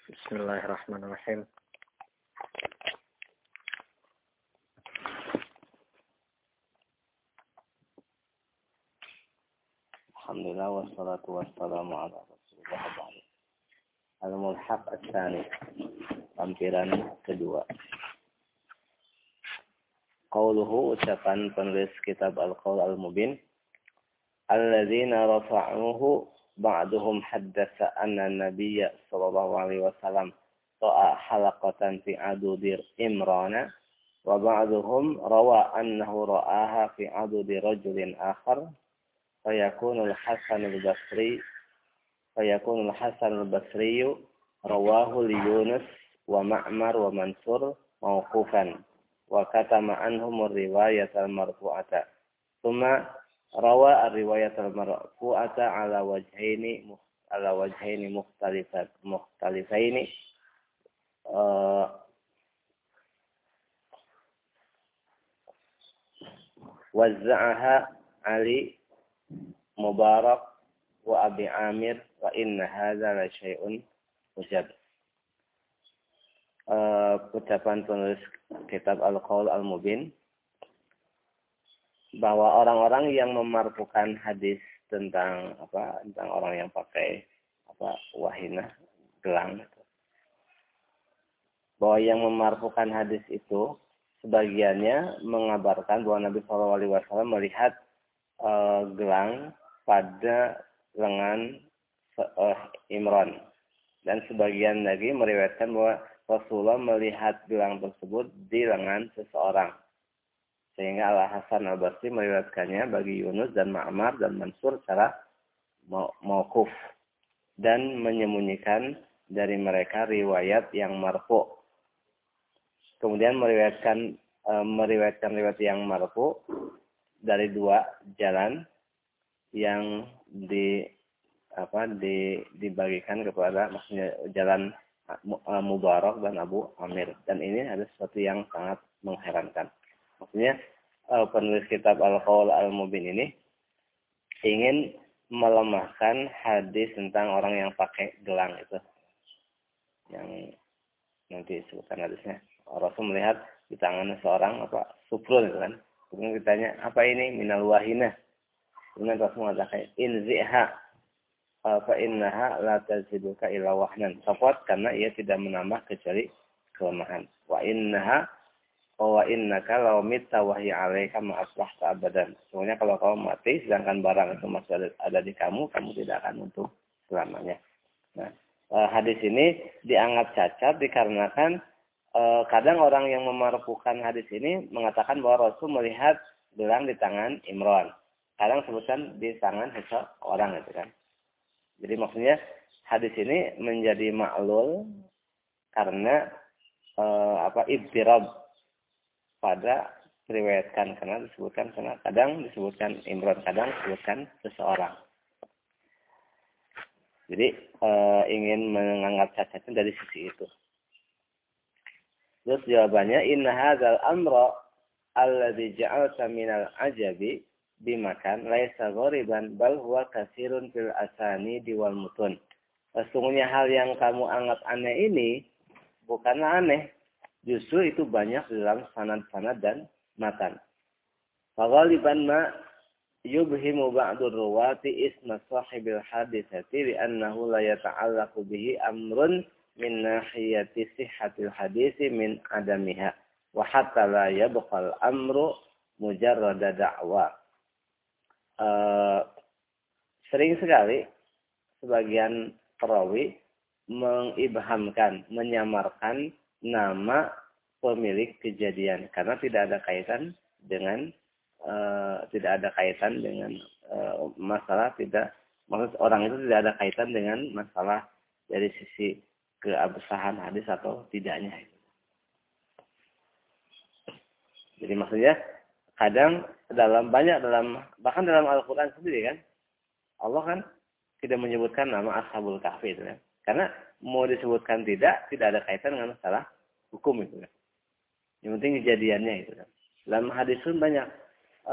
Bismillahirrahmanirrahim. Alhamdulillah wassalatu wassalamu ala Rasulillah ba'du. Al-Mulhaq Ats-Tsani, lampiran kedua. Qauluhu, ucapan penulis kitab Al-Qaul Al-Mubin, alladzina rafa'uhu ba'duhum haddatsa anna nabiyya sallallahu alaihi wasallam ta'a halaqatan fi adudir Imrana wa ba'duhum rawa annahu ra'aha fi adudi rajulin akhar fayakunu al-Hasan al-Basri rawahu li Yunus wa Ma'mar wa Mansur mauqufan wa katama anhum ar-riwayat al-marfu'ata thumma rawa ar-riwayat al-marfu'ata ala wajhaini mukhtalifaini wazza'aha Ali Mubarak wa Abi Amir wa inna hadza la syai'un ujab. Ucapan penulis kitab Al-Qaul Al-Mubin, bahwa orang-orang yang memarfukan hadis tentang orang yang pakai wahinah gelang, bahwa yang memarfukan hadis itu sebagiannya mengabarkan bahwa Nabi SAW melihat gelang pada lengan Imran, dan sebagian lagi meriwayatkan bahwa Rasulullah melihat gelang tersebut di lengan seseorang, sehingga Al-Hasan Al-Basri meriwayatkannya bagi Yunus dan Ma'mar dan Mansur secara mauquf dan menyembunyikan dari mereka riwayat yang marfu. Kemudian meriwayatkan riwayat yang marfu dari dua jalan yang dibagikan kepada, maksudnya jalan Mubarak dan Abu Amir, dan ini ada sesuatu yang sangat mengherankan. Maksudnya penulis kitab Al-Qaul Al-Mubin ini ingin melemahkan hadis tentang orang yang pakai gelang itu, yang nanti disebutkan hadisnya. Rasul melihat di tangan seorang sufrun itu kan. Kemudian ditanya, apa ini? Minal wahinah. Kemudian Rasul mengatakan, inzi'ha fa innaha la taziduka illa wahnan. Copot karena ia tidak menambah kecuali kelemahan. Wa innaka law mitta wa hiya 'alaika ma asbahta abadan. Sebenarnya kalau kamu mati sedangkan barang itu masih ada di kamu tidak akan untung selamanya. Nah, hadis ini dianggap cacat dikarenakan kadang orang yang memarfukan hadis ini mengatakan bahwa Rasul melihat gelang di tangan Imran. Kadang sebutkan di tangan seseorang itu kan. Jadi maksudnya hadis ini menjadi ma'lul karena ibtirab pada diriwayatkan, karena kadang disebutkan Imran, kadang disebutkan seseorang. Jadi ingin menganggap cacatnya dari sisi itu. Terus jawabannya, inna hadzal amra alladzi ja'alta minal ajabi bimakan laisa ghariban bal huwa katsirun fil asanidi wal mutun. Sesungguhnya hal yang kamu anggap aneh ini bukanlah aneh, justru itu banyak di dalam sanad-sanad dan matan. Fa ghaliban ma yubhimu ba'dur ruwati isma sahibil haditsati li annahu la yata'allaqu bihi amrun min nahiyati sihhatil hadisi min adamiha wa hatta la yabqal amru mujarrada da'wa. Sering sekali sebagian perawi mengibhamkan, menyamarkan nama pemilik kejadian karena tidak ada kaitan dengan masalah, maksud orang itu tidak ada kaitan dengan masalah dari sisi keabsahan hadis atau tidaknya. Jadi maksudnya kadang bahkan dalam Al-Quran sendiri kan, Allah kan tidak menyebutkan nama Ashabul Kahfi itu kan. Karena mau disebutkan tidak ada kaitan dengan masalah hukum itu kan. Yang penting kejadiannya itu kan. Dalam hadis pun banyak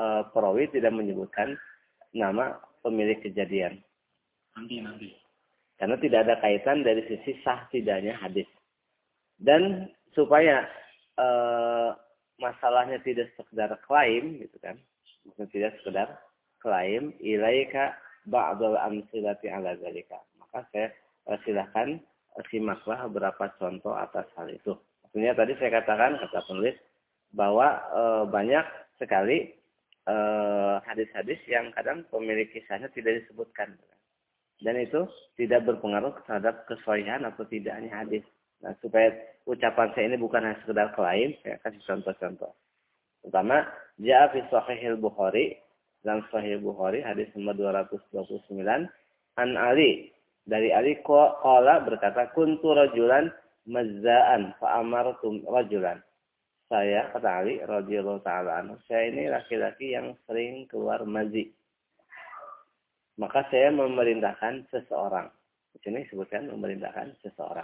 perawi tidak menyebutkan nama pemilik kejadian. Nanti. Karena tidak ada kaitan dari sisi sah tidaknya hadis. Dan supaya masalahnya tidak sekedar klaim gitu kan. Maksudnya tidak sekedar klaim, ilaika ba'dul amsilati ala zalika. Maka saya silahkan simaklah beberapa contoh atas hal itu. Maksudnya tadi saya katakan, kata penulis, bahwa banyak sekali hadis-hadis yang kadang pemilik kisahnya tidak disebutkan. Dan itu tidak berpengaruh terhadap kesohihan atau tidaknya hadis. Nah, supaya ucapan saya ini bukan hanya sekedar klaim, saya kasih contoh-contoh. Pertama, ja'a fi Shahihil Bukhari, dalam Sahih Bukhari hadis nomor 229, an Ali, dari Ali qala berkata, kuntu rajulan mazza'an fa amartum rajulan. Saya, kata Ali radhiyallahu taala anhu, saya ini laki-laki yang sering keluar mazi. Maka saya memerintahkan seseorang. Di sini disebutkan memerintahkan seseorang.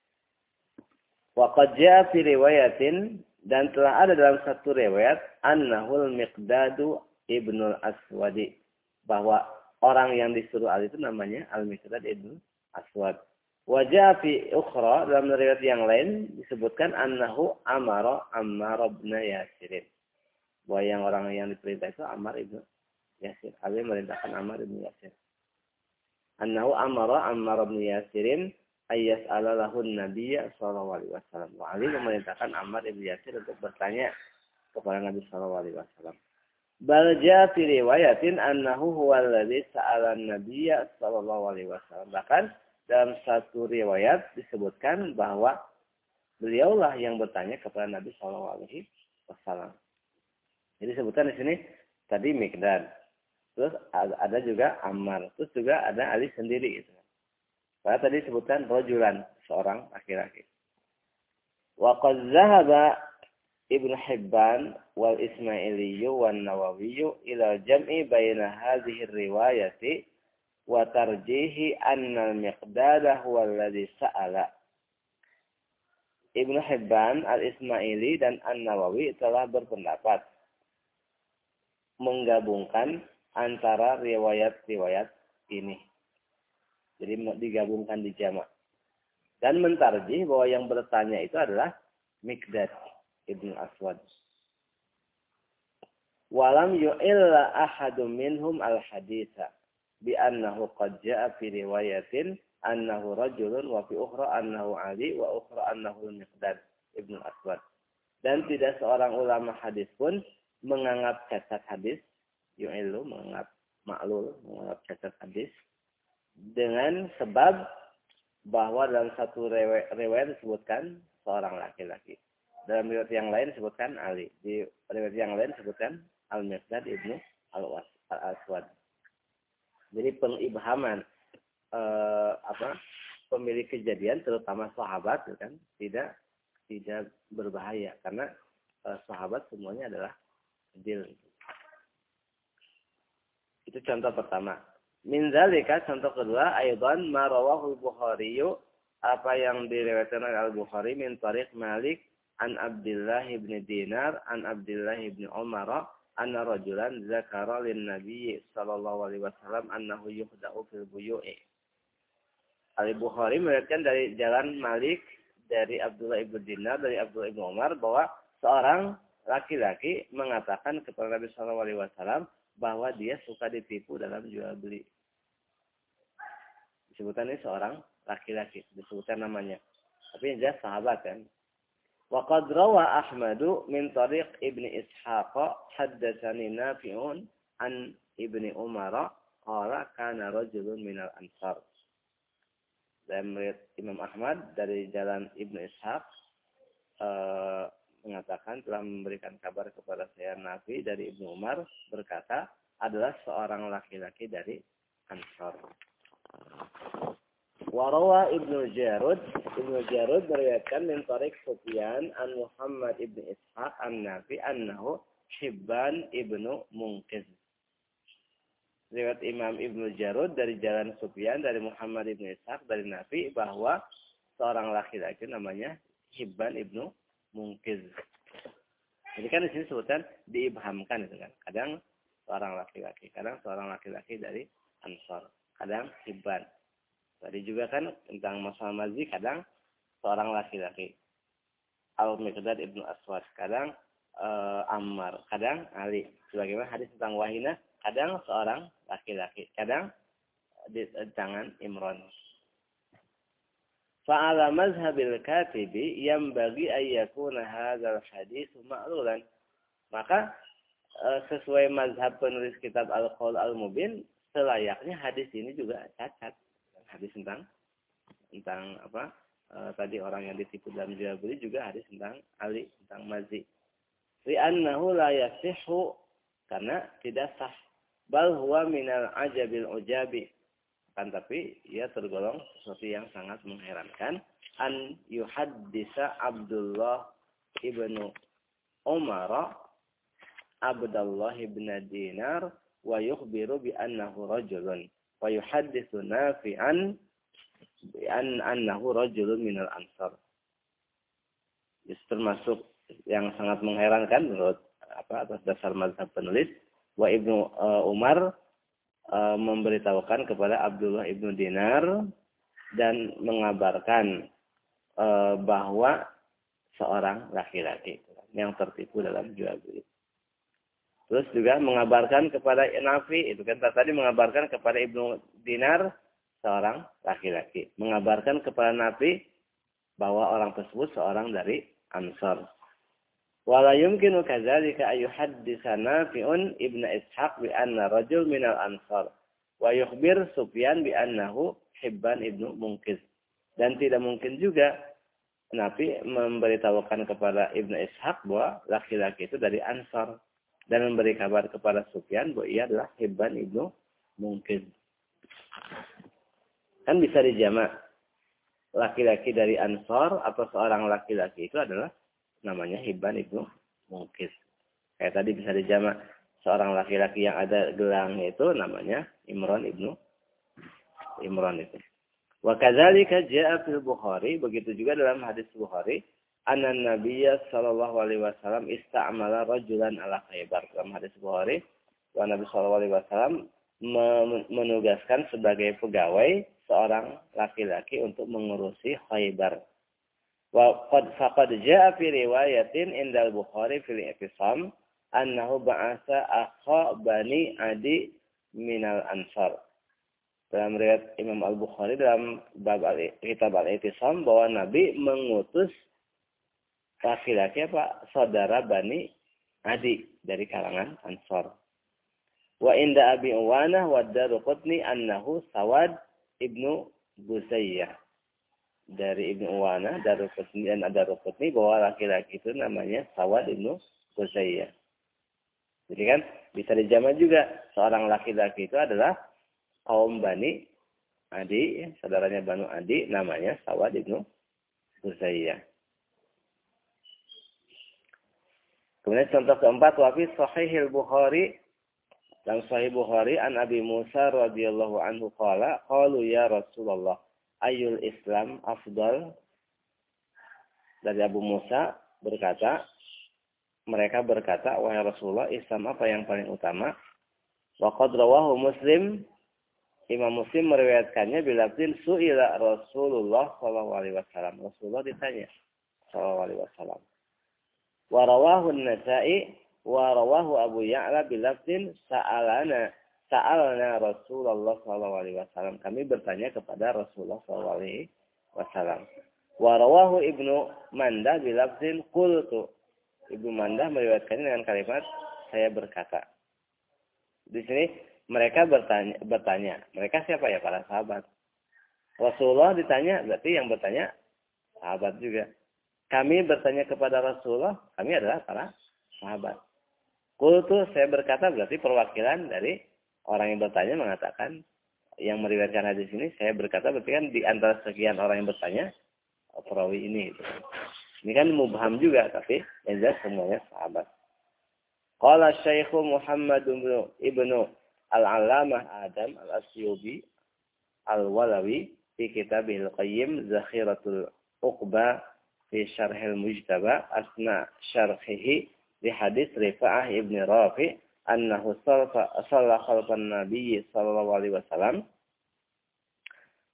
Wa qad jaa fi riwayatin, dan telah ada dalam satu riwayat, annahul Miqdadu ibnul Aswadi, bahwa orang yang disuruh Ali itu namanya Al-Miqdad ibnul Aswad. Wa jaa fi ukhra, dalam riwayat yang lain disebutkan annahu amara Ammar bin Yasir. Bahwa yang orang yang diperintah itu Ammar ibn Yasir. Ali merintahkan Ammar bin Yasir. Annahu amara Ammar bin Yasirin ayyas'ala lahun Nabiya sallallahu alaihi wasallam. Wa Ali memerintahkan Ammar bin Yasir untuk bertanya kepada Nabi sallallahu alaihi wasallam. Bal jaa fi riwayatin annahu huwa alladhi sa'ala an-Nabiya sallallahu alaihi wasallam. Bahkan dalam satu riwayat disebutkan bahwa beliaulah yang bertanya kepada Nabi sallallahu alaihi wasallam. Jadi disebutkan di sini tadi Miqdad. Terus ada juga Ammar. Terus juga ada Ali sendiri. Gitu. Karena tadi disebutkan rojulan, seorang laki-laki. Wa qad zahaba Ibnu Hibban wal Ismailiyyu wan Nawawiyyu ila jam'i baina hadhihi riwayati wa tarjihi anna al-Miqdad huwa alladhi sa'ala. Ibnu Hibban, Al-Ismaili dan An-Nawawi telah berpendapat menggabungkan antara riwayat-riwayat ini. Jadi digabungkan di jamak. Dan mentarjih bahwa yang bertanya itu adalah Miqdad ibn Aswad. Walam yu'illa ahadum minhum al-haditha bi annahu qad ja'a fi riwayatin annahu rajulun wa fi ukhra annahu Ali wa ukhra annahu Miqdad ibn Aswad. Dan tidak seorang ulama hadis pun menganggap cacat hadis, yu'illu, menganggap maklul, menganggap cacat hadis, dengan sebab bahwa dalam satu riwayat disebutkan seorang laki-laki. Dalam riwayat yang lain disebutkan Ali. Di riwayat yang lain disebutkan Al-Miqdad ibnu Al-Aswad. Jadi pengibhaman pemilik kejadian, terutama sahabat, kan, tidak berbahaya karena sahabat semuanya adalah adil. Itu contoh pertama. Min zalika, contoh kedua, aidan ma rawahu al-Bukhari, apa yang diriwayatkan oleh Al-Bukhari min tariq Malik an Abdullah ibn Dinar an Abdullah ibn Umar anna rajulan zakara lin Nabi sallallahu alaihi wasallam annahu yuhda'u fil buyu'i. Al-Bukhari meriwayatkan dari jalan Malik dari Abdullah ibn Dinar dari Abdullah ibn Umar bahwa seorang laki-laki mengatakan kepada Nabi sallallahu alaihi wasallam bahwa dia suka ditipu dalam jual beli. Disebutkan ini seorang laki-laki, disebutkan namanya. Tapi dia sahabat kan. Wa qad rawa Ahmadu min tariq Ibnu Ishaq haddatsani Nafi'un an Ibnu Umar qala kana rajulun minal Ansar. Dan Imam Ahmad dari jalan Ibnu Ishaq mengatakan telah memberikan kabar kepada saya Nafi dari Ibnu Umar berkata adalah seorang laki-laki dari Ansar. Warawa Ibnu Jarud meriwayatkan min tariq Sufyan an Muhammad ibn Ishaq an Nafi annahu Hibban ibnu Munqiz. Riwayat Imam Ibnu Jarud dari jalan Sufyan dari Muhammad ibn Ishaq dari Nafi bahwa seorang laki-laki namanya Hibban ibnu Munqiz. Jadi kan di sini sebutkan diibhamkan itu kan. Kadang seorang laki-laki dari Ansar, kadang Hibban. Tadi juga kan tentang masalah mazi kadang seorang laki-laki. Al-Miqdad ibnu Aswad, kadang Ammar, kadang Ali. Sebagaimana hadis tentang Wahinah, kadang seorang laki-laki, kadang di tangan Imran. Fa'ala mazhabil katibi yambagi ayyakuna hadzal hadis ma'lulan. Maka sesuai mazhab penulis kitab Al-Qaul Al-Mubin, selayaknya hadis ini juga cacat. Hadis tentang apa? Tadi orang yang ditipu dalam jual beli juga hadis tentang Ali, tentang mazi. Li'annahu la yasihhu, karena tidak sah. Bal huwa minal ajabil ujabi. Kan tapi ia tergolong sesuatu yang sangat mengherankan. An yuhaddisa Abdullah ibnu Umar Abdullah ibn Dinar wa yukhbiru bi annahu rajulun wa yuhadditsu Nafi'an bi annahu rajulun minal ansar. Termasuk yang sangat mengherankan menurut atas dasar mazhab penulis, wa Ibnu Umar memberitahukan kepada Abdullah ibnu Dinar dan mengabarkan bahwa seorang laki-laki yang tertipu dalam jual beli. Terus juga mengabarkan kepada Nafi, itu kan tadi mengabarkan kepada Ibnu Dinar seorang laki-laki. Mengabarkan kepada Nafi bahwa orang tersebut seorang dari Ansar. Wala yumkinu kadzalika ayyuhaddisa Nafi'un ibnu Ishaq bi anna rajul minal Ansar wa yukhbir Sufyan bi annahu Hibban ibnu Munqiz. Dan tidak mungkin juga Nafi memberitahukan kepada Ibnu Ishaq bahwa laki-laki itu dari Ansar dan memberi kabar kepada Sufyan bahwa ia adalah Hibban ibnu Munqiz. Kan bisa dijamak. Laki-laki dari Ansar atau seorang laki-laki itu adalah namanya Hibban ibnu Munqiz. Kayak tadi bisa dijamak. Seorang laki-laki yang ada gelangnya itu namanya Imran ibnu Imran itu. Wa kadzalika jaa'a fil Bukhari, begitu juga dalam hadis Bukhari, anna Nabiyya sallallahu alaihi wasallam ista'mala rajulan ala Khaybar. Dalam hadis Bukhari, bahwa Nabi sallallahu alaihi wasallam menugaskan sebagai pegawai seorang laki-laki untuk mengurusi Khaybar. Wa faqad jaa'a fi riwayatin indal Bukhari fil i'tisam annahu ba'atsa akha Bani Adi minal Ansar. Dalam riwayat Imam Al-Bukhari dalam bab kitab Al-I'tisam bahwa Nabi mengutus laki-laki saudara Bani Adi dari kalangan Ansar. Wa inda Abi Uwanah wa Daruqutni annahu Sawad ibnu Buzayyah. Dari Ibnu Uwanah, Daruqutni dan Daruqutni bahwa laki-laki itu namanya Sawad ibnu Buzayyah. Jadi kan bisa dijamak juga seorang laki-laki itu adalah kaum Bani Adi, saudaranya Banu Adi, namanya Sawad ibnu Buzayyah. Kemudian contoh keempat, wa fi Sahihil Bukhari, dalam Sahih Bukhari, an Abi Musa radhiyallahu anhu qala, qalu ya Rasulullah, ayyul Islam afdal? Dari Abu Musa berkata, mereka berkata, wahai Rasulullah, Islam apa yang paling utama? Wa qad rawahu Muslim, Imam Muslim meriwayatkannya bilafzin su'ila Rasulullah sallallahu alaihi wasallam. Rasulullah ditanya sallallahu alaihi wasallam. Wa rawahu An-Nasa'i wa rawahu Abu Ya'la bilafzin sa'alna Rasulullah sallallahu alaihi wasallam. Kami bertanya kepada Rasulullah sallallahu alaihi wasallam. Wa rawahu Ibnu Mandah bilafzin qultu. Ibnu Mandah meriwayatkannya dengan kalimat saya berkata. Di sini mereka bertanya. Mereka siapa ya? Para sahabat. Rasulullah ditanya, berarti yang bertanya sahabat juga. Kami bertanya kepada Rasulullah, kami adalah para sahabat. Qultu, saya berkata, berarti perwakilan dari orang yang bertanya mengatakan, yang meriwayatkan hadis ini, saya berkata, berarti kan di antara sekian orang yang bertanya, perawi ini. Gitu. Ini kan mubham juga, tapi yang jelas semuanya sahabat. Qala Syekh Muhammad ibnu Al-Allamah Adam Al-Asyubi Al-Walawi fi kitabihil qayyim Zakhiratul Uqba fi Syarhil Mujtaba asna syarhihi li hadis Rifa'ah ibn Rafi annahu shalla khalfan Nabi sallallahu alaihi wasallam.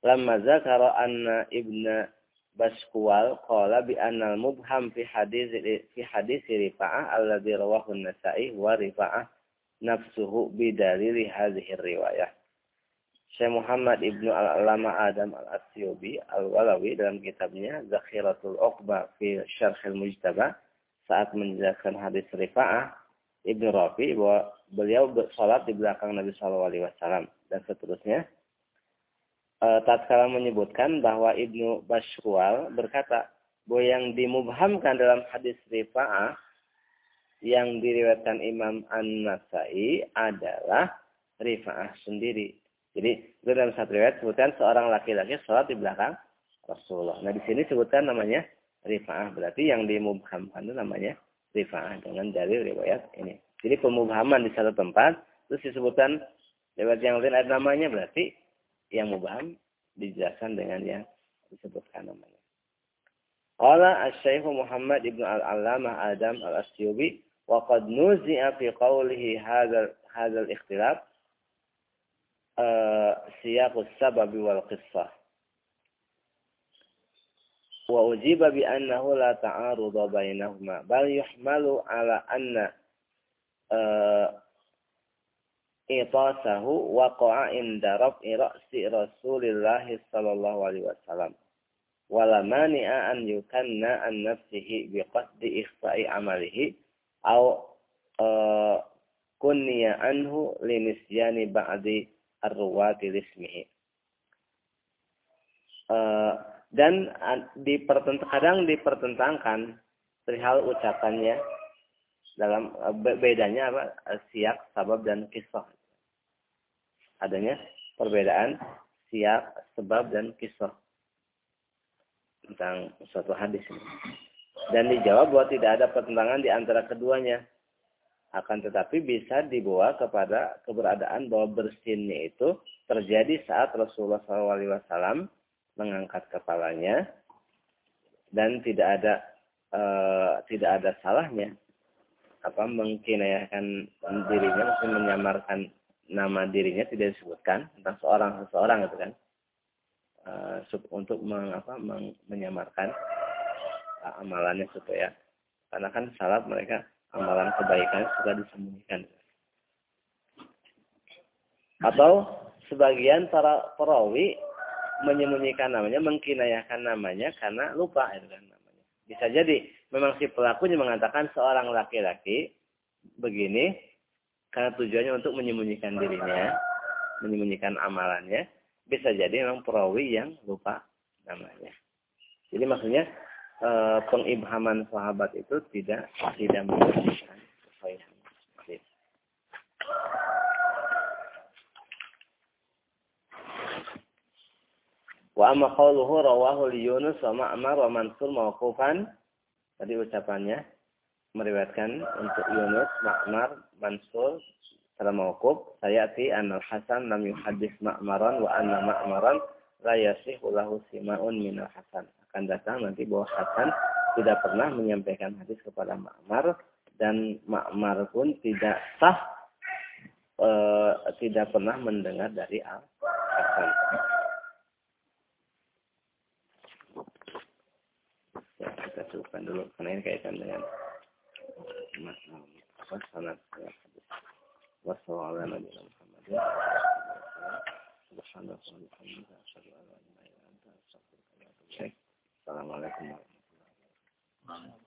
lamma zakara anna ibna Baskuwal qala bi anna al-mubham fi hadis Rifa'ah alladhi rawahu an-Nasa'i wa Rifa'ah nafsuhu bi dalili hadhihi riwayah. Syekh Muhammad Ibnu Al-Alama Adam Al-Asyubi Al-Walawi dalam kitabnya Zakhiratul Uqba fi Syarh Al-Mujtaba saat menjelaskan hadis Rifa'ah Ibnu Rafi bahwa beliau salat di belakang Nabi sallallahu alaihi wasallam dan seterusnya. Tatkala menyebutkan bahwa Ibnu Baskwal berkata bahwa yang dimubhamkan dalam hadis Rifa'ah yang diriwayatkan Imam An-Nasa'i adalah Rifa'ah sendiri. Jadi dalam satu riwayat sebutkan seorang laki-laki sholat di belakang Rasulullah. Nah di sini sebutkan namanya Rifa'ah, berarti yang dimubhamkan itu namanya Rifa'ah dengan dalil riwayat ini. Jadi pemubhaman di satu tempat terus disebutkan riwayat yang lain ada namanya, berarti yang mubham dijelaskan dengan yang disebutkan namanya. Qala Asy-Syaikh Muhammad Ibnu Al-Allamah Adam Al-Asyubi wa qad nuzi'a fi qawlihi hadzal ikhtilaf siyaqus sabab wal qissah. Wa ujiba bi annahu la ta'aruda bainahuma bal yuhmalu ala anna itasahu waqa'a inda raf'i ra'si Rasulillah sallallahu alaihi wasallam wala mani'a an yukanna an nafsihi biqasdi ikhfa'i amalihi aw kunniya anhu linisyani ba'di ar-ruwati lismihi. Dan kadang dipertentangkan perihal ucapannya dalam bedanya apa siyak, sabab dan kisah. Adanya perbedaan siyak, sebab dan kisah tentang suatu hadis ini. Dan dijawab bahwa tidak ada pertentangan di antara keduanya. Akan tetapi bisa dibawa kepada keberadaan bahwa bersinnya itu terjadi saat Rasulullah SAW mengangkat kepalanya dan tidak ada salahnya mengkinayakan dirinya, maksudnya menyamarkan nama dirinya tidak disebutkan tentang seseorang itu kan, untuk menyamarkan amalannya supaya, karena kan salaf mereka amalan kebaikan suka disembunyikan. Atau sebagian para perawi menyembunyikan namanya, mengkinayakan namanya karena lupa itu kan namanya. Bisa jadi memang si pelakunya mengatakan seorang laki-laki begini karena tujuannya untuk menyembunyikan dirinya, menyembunyikan amalannya. Bisa jadi memang perawi yang lupa namanya. Jadi maksudnya pengibhaman sahabat itu tidak menunjukkan kebaikan. Wa amma qawluhu rawahu li Yunus wa Ma'mar wa Mansur mauqufan. Tadi ucapannya meriwayatkan untuk Yunus, Ma'mar, Mansur secara mauquf. Sayati anna al-Hasan lam yuhaddits Ma'maran wa anna Ma'maran la yasihu lahu sima'un min al-Hasan. Akan datang nanti bahwa Hasan tidak pernah menyampaikan hadis kepada Ma'mar dan Ma'mar pun tidak sah, tidak pernah mendengar dari Al-Hasan. Ya, kita cukupkan dulu karena ini kaitan dengan sanad hadis. Wassallallahu ala nabiyina Muhammadin subhanallahi wa bihamdihi asyhadu an la ilaha illa anta astaghfiruka wa atubu ilaik. Assalamualaikum warahmatullahi wabarakatuh.